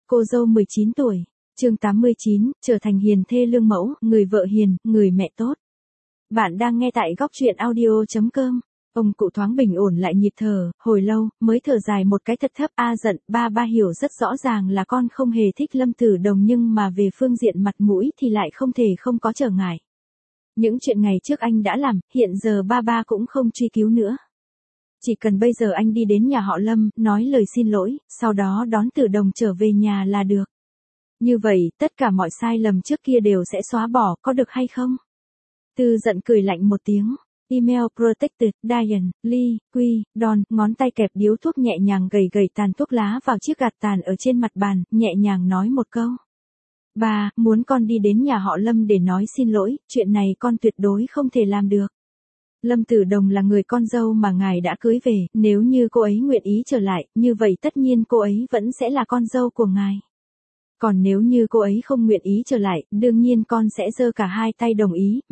Cô dâu 19 tuổi, chương 89, trở thành hiền thê lương mẫu, người vợ hiền, người mẹ tốt. Bạn đang nghe tại góc truyện audio.com. Ông cụ thoáng bình ổn lại nhịp thở, hồi lâu, mới thở dài một cái thật thấp. Giận, ba hiểu rất rõ ràng là con không hề thích Lâm Tử Đồng, nhưng mà về phương diện mặt mũi thì lại không thể không có trở ngại. Những chuyện ngày trước anh đã làm, hiện giờ ba cũng không truy cứu nữa. Chỉ cần bây giờ anh đi đến nhà họ Lâm, nói lời xin lỗi, sau đó đón Tử Đồng trở về nhà là được. Như vậy, tất cả mọi sai lầm trước kia đều sẽ xóa bỏ, có được hay không? Tư Giận cười lạnh một tiếng. Email Protected, Diane, Lee, Quy, Don, ngón tay kẹp điếu thuốc nhẹ nhàng gầy tàn thuốc lá vào chiếc gạt tàn ở trên mặt bàn, nhẹ nhàng nói một câu. Ba, muốn con đi đến nhà họ Lâm để nói xin lỗi, chuyện này con tuyệt đối không thể làm được. Lâm Tử Đồng là người con dâu mà ngài đã cưới về, nếu như cô ấy nguyện ý trở lại, như vậy tất nhiên cô ấy vẫn sẽ là con dâu của ngài. Còn nếu như cô ấy không nguyện ý trở lại, đương nhiên con sẽ giơ cả hai tay đồng ý.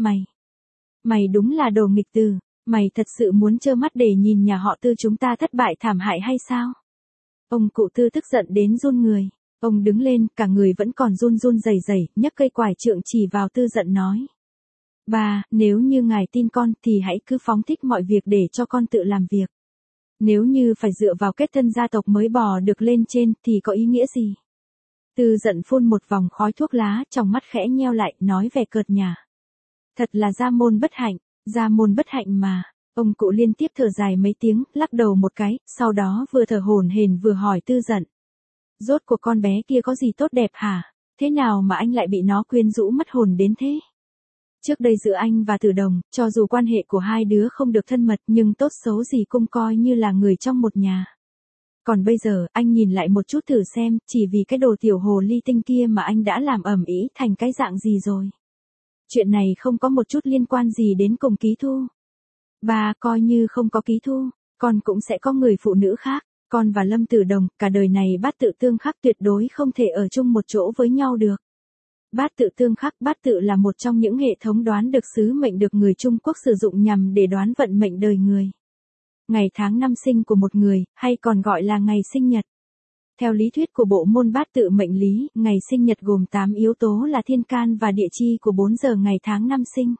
Mày đúng là đồ nghịch tử, mày thật sự muốn trơ mắt để nhìn nhà họ Tư chúng ta thất bại thảm hại hay sao? Ông cụ Tư tức giận đến run người. Ông đứng lên, cả người vẫn còn run rẩy, nhấc cây quải trượng chỉ vào Tư Giận nói. Ba, nếu như ngài tin con thì hãy cứ phóng thích mọi việc để cho con tự làm việc. Nếu như phải dựa vào kết thân gia tộc mới bò được lên trên thì có ý nghĩa gì? Tư Giận phun một vòng khói thuốc lá, trong mắt khẽ nheo lại, nói vẻ cợt nhả. Thật là gia môn bất hạnh mà. Ông cụ liên tiếp thở dài mấy tiếng, lắc đầu một cái, sau đó vừa thở hổn hển vừa hỏi Tư Giận. Rốt cuộc con bé kia có gì tốt đẹp hả? Thế nào mà anh lại bị nó quyến rũ mất hồn đến thế? Trước đây giữa anh và Tử Đồng, cho dù quan hệ của hai đứa không được thân mật nhưng tốt xấu gì cũng coi như là người trong một nhà. Còn bây giờ, anh nhìn lại một chút thử xem, chỉ vì cái đồ tiểu hồ ly tinh kia mà anh đã làm ầm ĩ thành cái dạng gì rồi. Chuyện này không có một chút liên quan gì đến cùng Ký Thu. Ba, coi như không có Ký Thu, con cũng sẽ có người phụ nữ khác. Con và Lâm Tử Đồng, cả đời này bát tự tương khắc tuyệt đối không thể ở chung một chỗ với nhau được. Bát tự tương khắc, bát tự là một trong những hệ thống đoán được xứ mệnh được người Trung Quốc sử dụng nhằm để đoán vận mệnh đời người. Ngày tháng năm sinh của một người, hay còn gọi là ngày sinh nhật. Theo lý thuyết của bộ môn bát tự mệnh lý, ngày sinh nhật gồm 8 yếu tố là thiên can và địa chi của 4 giờ ngày tháng năm sinh.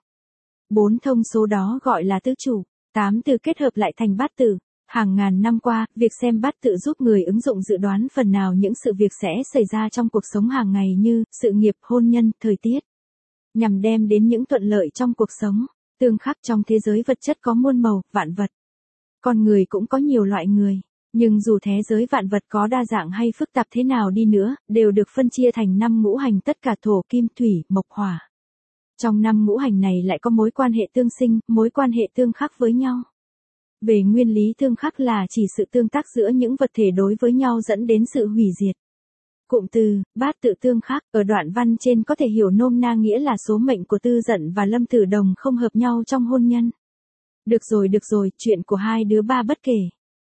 4 thông số đó gọi là tứ chủ, 8 từ kết hợp lại thành bát tự. Hàng ngàn năm qua, việc xem bát tự giúp người ứng dụng dự đoán phần nào những sự việc sẽ xảy ra trong cuộc sống hàng ngày như sự nghiệp, hôn nhân, thời tiết. Nhằm đem đến những thuận lợi trong cuộc sống. Tương khắc trong thế giới vật chất có muôn màu, vạn vật. Con người cũng có nhiều loại người. Nhưng dù thế giới vạn vật có đa dạng hay phức tạp thế nào đi nữa, đều được phân chia thành 5 ngũ hành tất cả thổ, kim, thủy, mộc, hỏa. Trong 5 ngũ hành này lại có mối quan hệ tương sinh, mối quan hệ tương khắc với nhau. Về nguyên lý tương khắc là chỉ sự tương tác giữa những vật thể đối với nhau dẫn đến sự hủy diệt. Cụm từ, bát tự tương khắc, ở đoạn văn trên có thể hiểu nôm na nghĩa là số mệnh của Tư Giận và Lâm Tử Đồng không hợp nhau trong hôn nhân. Được rồi, chuyện của hai đứa ba bất kể.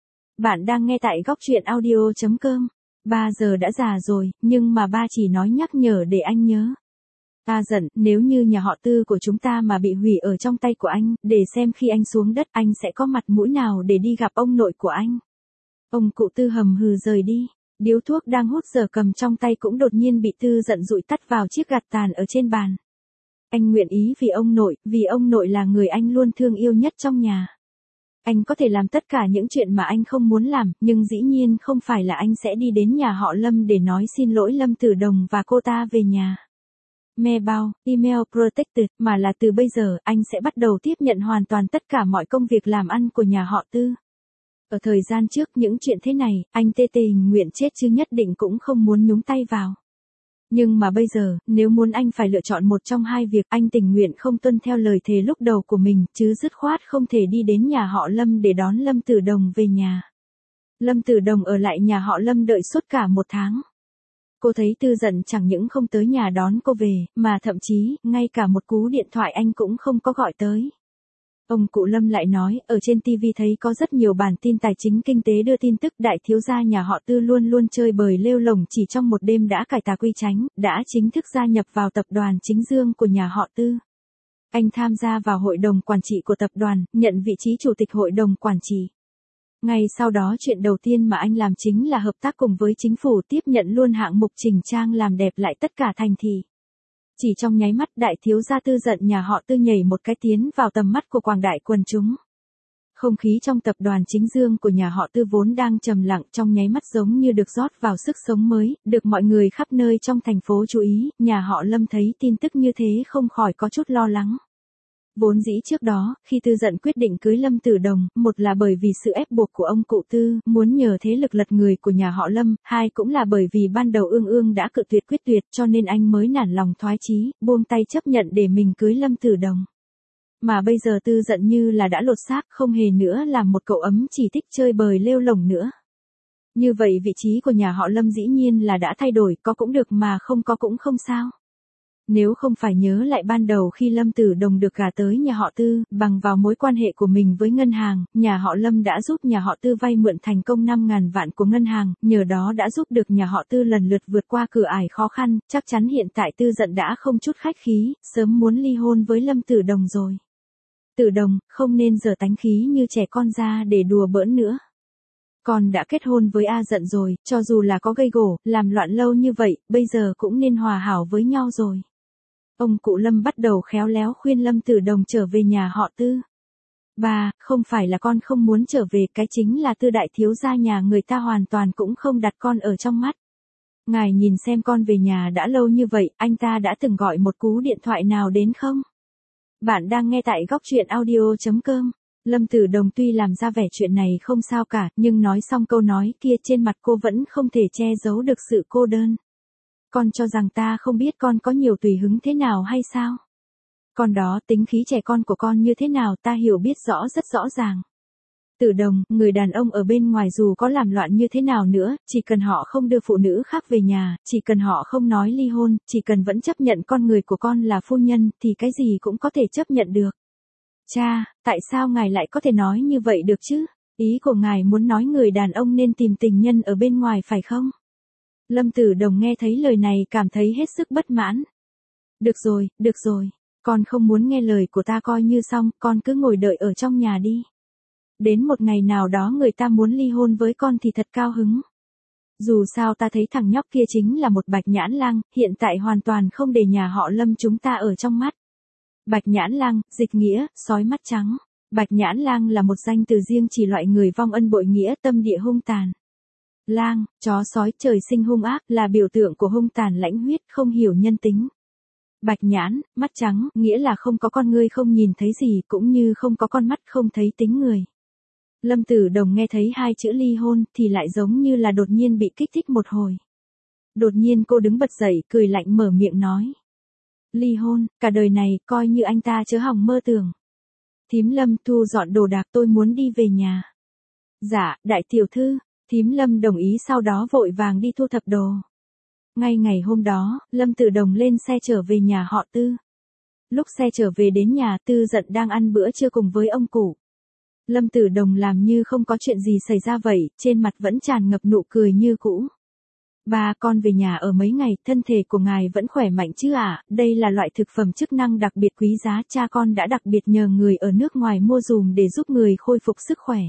Bạn đang nghe tại góc truyện audio.com. 3 giờ đã già rồi, nhưng mà ba chỉ nói nhắc nhở để anh nhớ. Giận, nếu như nhà họ Tư của chúng ta mà bị hủy ở trong tay của anh, để xem khi anh xuống đất anh sẽ có mặt mũi nào để đi gặp ông nội của anh. Ông cụ Tư hầm hừ rời đi, điếu thuốc đang hút giờ cầm trong tay cũng đột nhiên bị Tư Giận dụi tắt vào chiếc gạt tàn ở trên bàn. Anh nguyện ý vì ông nội là người anh luôn thương yêu nhất trong nhà. Anh có thể làm tất cả những chuyện mà anh không muốn làm, nhưng dĩ nhiên không phải là anh sẽ đi đến nhà họ Lâm để nói xin lỗi Lâm Tử Đồng và cô ta về nhà. Mailbox, email protected, mà là từ bây giờ anh sẽ bắt đầu tiếp nhận hoàn toàn tất cả mọi công việc làm ăn của nhà họ Tư. Ở thời gian trước những chuyện thế này, anh tình nguyện chết chứ nhất định cũng không muốn nhúng tay vào. Nhưng mà bây giờ, nếu muốn anh phải lựa chọn một trong hai việc, anh tình nguyện không tuân theo lời thề lúc đầu của mình, chứ dứt khoát không thể đi đến nhà họ Lâm để đón Lâm Tử Đồng về nhà. Lâm Tử Đồng ở lại nhà họ Lâm đợi suốt cả 1 tháng. Cô thấy Tư Giận chẳng những không tới nhà đón cô về, mà thậm chí, ngay cả một cú điện thoại anh cũng không có gọi tới. Ông cụ Lâm lại nói, ở trên TV thấy có rất nhiều bản tin tài chính kinh tế đưa tin tức đại thiếu gia nhà họ Tư luôn luôn chơi bời lêu lổng chỉ trong một đêm đã cải tà quy chánh, đã chính thức gia nhập vào tập đoàn Chính Dương của nhà họ Tư. Anh tham gia vào hội đồng quản trị của tập đoàn, nhận vị trí chủ tịch hội đồng quản trị. Ngay sau đó chuyện đầu tiên mà anh làm chính là hợp tác cùng với chính phủ tiếp nhận luôn hạng mục chỉnh trang làm đẹp lại tất cả thành thị. Chỉ trong nháy mắt đại thiếu gia Tư giận nhà họ Tư nhảy một cái tiến vào tầm mắt của quảng đại quần chúng. Không khí trong tập đoàn chính dương của nhà họ Tư vốn đang trầm lặng trong nháy mắt giống như được rót vào sức sống mới, được mọi người khắp nơi trong thành phố chú ý, nhà họ Lâm thấy tin tức như thế không khỏi có chút lo lắng. Vốn dĩ trước đó, khi Tư giận quyết định cưới Lâm Tử Đồng, một là bởi vì sự ép buộc của ông cụ Tư, muốn nhờ thế lực lật người của nhà họ Lâm, hai cũng là bởi vì ban đầu Ương Ương đã cự tuyệt quyết tuyệt cho nên anh mới nản lòng thoái chí, buông tay chấp nhận để mình cưới Lâm Tử Đồng. Mà bây giờ Tư giận như là đã lột xác, không hề nữa là một cậu ấm chỉ thích chơi bời lêu lổng nữa. Như vậy vị trí của nhà họ Lâm dĩ nhiên là đã thay đổi, có cũng được mà không có cũng không sao. Nếu không phải nhớ lại ban đầu khi Lâm Tử Đồng được gả tới nhà họ Tư, bằng vào mối quan hệ của mình với ngân hàng, nhà họ Lâm đã giúp nhà họ Tư vay mượn thành công 5.000 vạn của ngân hàng, nhờ đó đã giúp được nhà họ Tư lần lượt vượt qua cửa ải khó khăn, chắc chắn hiện tại Tư giận đã không chút khách khí, sớm muốn ly hôn với Lâm Tử Đồng rồi. Tử Đồng, không nên giở tánh khí như trẻ con ra để đùa bỡn nữa. Con đã kết hôn với A Giận rồi, cho dù là có gây gổ, làm loạn lâu như vậy, bây giờ cũng nên hòa hảo với nhau rồi. Ông cụ Lâm bắt đầu khéo léo khuyên Lâm Tử Đồng trở về nhà họ Tư. Bà, không phải là con không muốn trở về, cái chính là Tư đại thiếu gia nhà người ta hoàn toàn cũng không đặt con ở trong mắt. Ngài nhìn xem con về nhà đã lâu như vậy, anh ta đã từng gọi một cú điện thoại nào đến không? Bạn đang nghe tại góc truyện audio.com. Lâm Tử Đồng tuy làm ra vẻ chuyện này không sao cả, nhưng nói xong câu nói kia trên mặt cô vẫn không thể che giấu được sự cô đơn. Con cho rằng ta không biết con có nhiều tùy hứng thế nào hay sao? Con đó tính khí trẻ con của con như thế nào ta hiểu biết rất rõ ràng. Tử Đồng, người đàn ông ở bên ngoài dù có làm loạn như thế nào nữa, chỉ cần họ không đưa phụ nữ khác về nhà, chỉ cần họ không nói ly hôn, chỉ cần vẫn chấp nhận con người của con là phu nhân, thì cái gì cũng có thể chấp nhận được. Cha, tại sao ngài lại có thể nói như vậy được chứ? Ý của ngài muốn nói người đàn ông nên tìm tình nhân ở bên ngoài phải không? Lâm Tử Đồng nghe thấy lời này cảm thấy hết sức bất mãn. Được rồi, con không muốn nghe lời của ta coi như xong, con cứ ngồi đợi ở trong nhà đi. Đến một ngày nào đó người ta muốn ly hôn với con thì thật cao hứng. Dù sao ta thấy thằng nhóc kia chính là một bạch nhãn lang, hiện tại hoàn toàn không để nhà họ Lâm chúng ta ở trong mắt. Bạch nhãn lang, dịch nghĩa, sói mắt trắng. Bạch nhãn lang là một danh từ riêng chỉ loại người vong ân bội nghĩa tâm địa hung tàn. Lang, chó sói trời sinh hung ác là biểu tượng của hung tàn lãnh huyết không hiểu nhân tính. Bạch nhãn, mắt trắng, nghĩa là không có con ngươi không nhìn thấy gì cũng như không có con mắt không thấy tính người. Lâm Tử Đồng nghe thấy hai chữ ly hôn thì lại giống như là đột nhiên bị kích thích một hồi. Đột nhiên cô đứng bật dậy cười lạnh mở miệng nói. Ly hôn, cả đời này coi như anh ta chớ hòng mơ tưởng. Thím Lâm thu dọn đồ đạc tôi muốn đi về nhà. Dạ, đại tiểu thư. Thím Lâm đồng ý sau đó vội vàng đi thu thập đồ. Ngay ngày hôm đó, Lâm Tử Đồng lên xe trở về nhà họ Tư. Lúc xe trở về đến nhà Tư giận đang ăn bữa trưa cùng với ông cụ. Lâm Tử Đồng làm như không có chuyện gì xảy ra vậy, trên mặt vẫn tràn ngập nụ cười như cũ. Ba con về nhà ở mấy ngày, thân thể của ngài vẫn khỏe mạnh chứ ạ, đây là loại thực phẩm chức năng đặc biệt quý giá, cha con đã đặc biệt nhờ người ở nước ngoài mua dùm để giúp người khôi phục sức khỏe.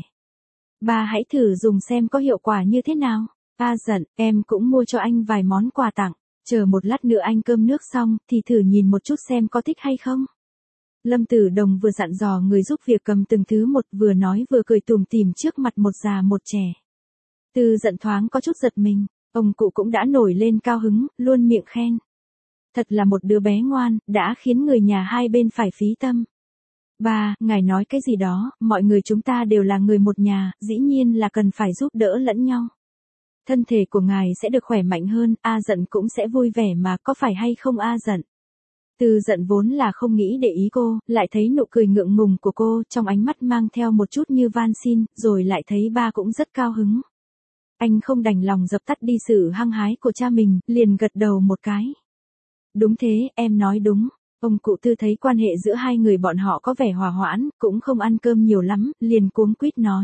Ba hãy thử dùng xem có hiệu quả như thế nào. A Giận, em cũng mua cho anh vài món quà tặng, chờ một lát nữa anh cơm nước xong thì thử nhìn một chút xem có thích hay không. Lâm Tử Đồng vừa dặn dò người giúp việc cầm từng thứ một vừa nói vừa cười tủm tỉm trước mặt một già một trẻ. Tư Giận thoáng có chút giật mình, ông cụ cũng đã nổi lên cao hứng, luôn miệng khen. Thật là một đứa bé ngoan, đã khiến người nhà hai bên phải phí tâm. Ba, ngài nói cái gì đó, mọi người chúng ta đều là người một nhà, dĩ nhiên là cần phải giúp đỡ lẫn nhau. Thân thể của ngài sẽ được khỏe mạnh hơn, A Giận cũng sẽ vui vẻ mà, có phải hay không A Giận? Tư Giận vốn là không nghĩ để ý cô, lại thấy nụ cười ngượng ngùng của cô, trong ánh mắt mang theo một chút như van xin, rồi lại thấy ba cũng rất cao hứng. Anh không đành lòng dập tắt đi sự hăng hái của cha mình, liền gật đầu một cái. Đúng thế, em nói đúng. Ông cụ Tư thấy quan hệ giữa hai người bọn họ có vẻ hòa hoãn, cũng không ăn cơm nhiều lắm, liền cuống quýt nói.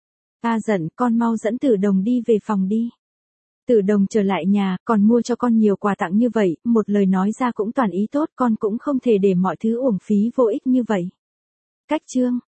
A Giận, con mau dẫn Tử Đồng đi về phòng đi. Tử Đồng trở lại nhà, còn mua cho con nhiều quà tặng như vậy, một lời nói ra cũng toàn ý tốt, con cũng không thể để mọi thứ uổng phí vô ích như vậy. Cách chương